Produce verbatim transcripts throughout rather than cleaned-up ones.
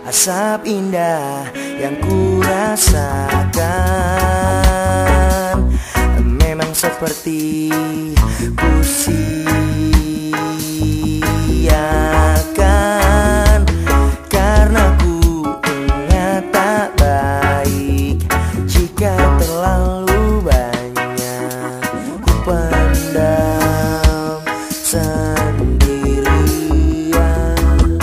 asap indah yang ku rasakan memang seperti ku sia-siakan, karena ku ingat tak baik jika terlalu banyak ku pendam sendirian.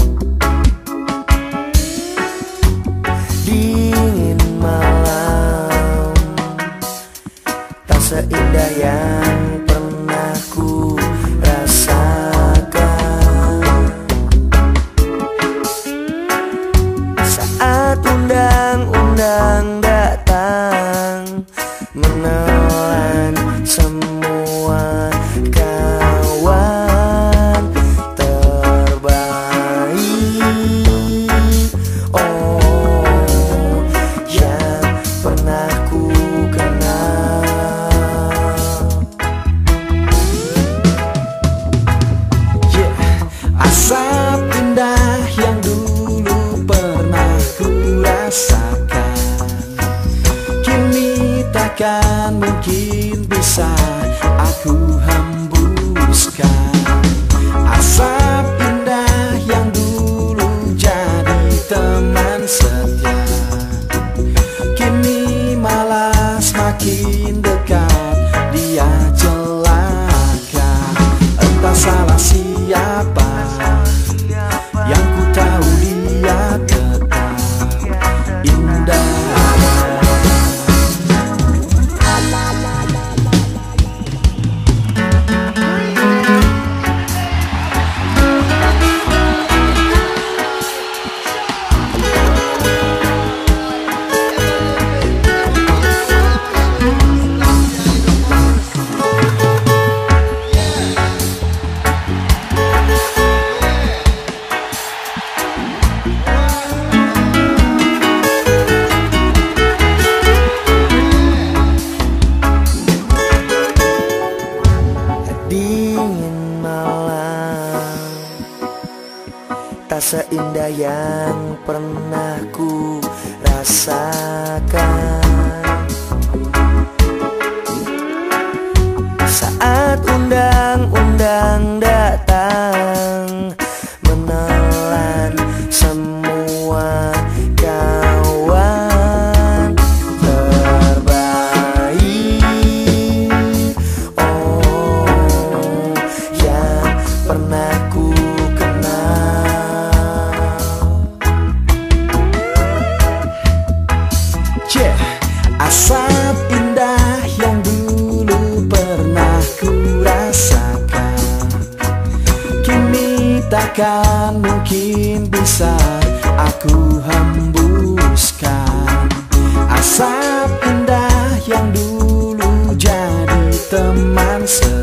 Dingin malam tak seindah yang pernah ku rasakan. Saat undang-undang datang menelan semua kawan terbaik, oh yang pernah ku kenal. Yeah. Asap indah yang dulu pernah ku rasakan kini takkan mungkin bisa aku hembuskan. Asap indah yang dulu jadi teman setia kini malah semakin dekat dia celaka. Entah salah siapa, yang ku tahu dia tetap indah. Dingin malam tak seindah yang pernah ku rasakan. Saat undang-undang datang menelan semua kawan terbaik, oh yang pernah ku kenal. Yeah. Asap indah yang dulu pernah ku rasakan kini takkan mungkin bisa aku hembuskan. Asap indah yang dulu jadi teman setia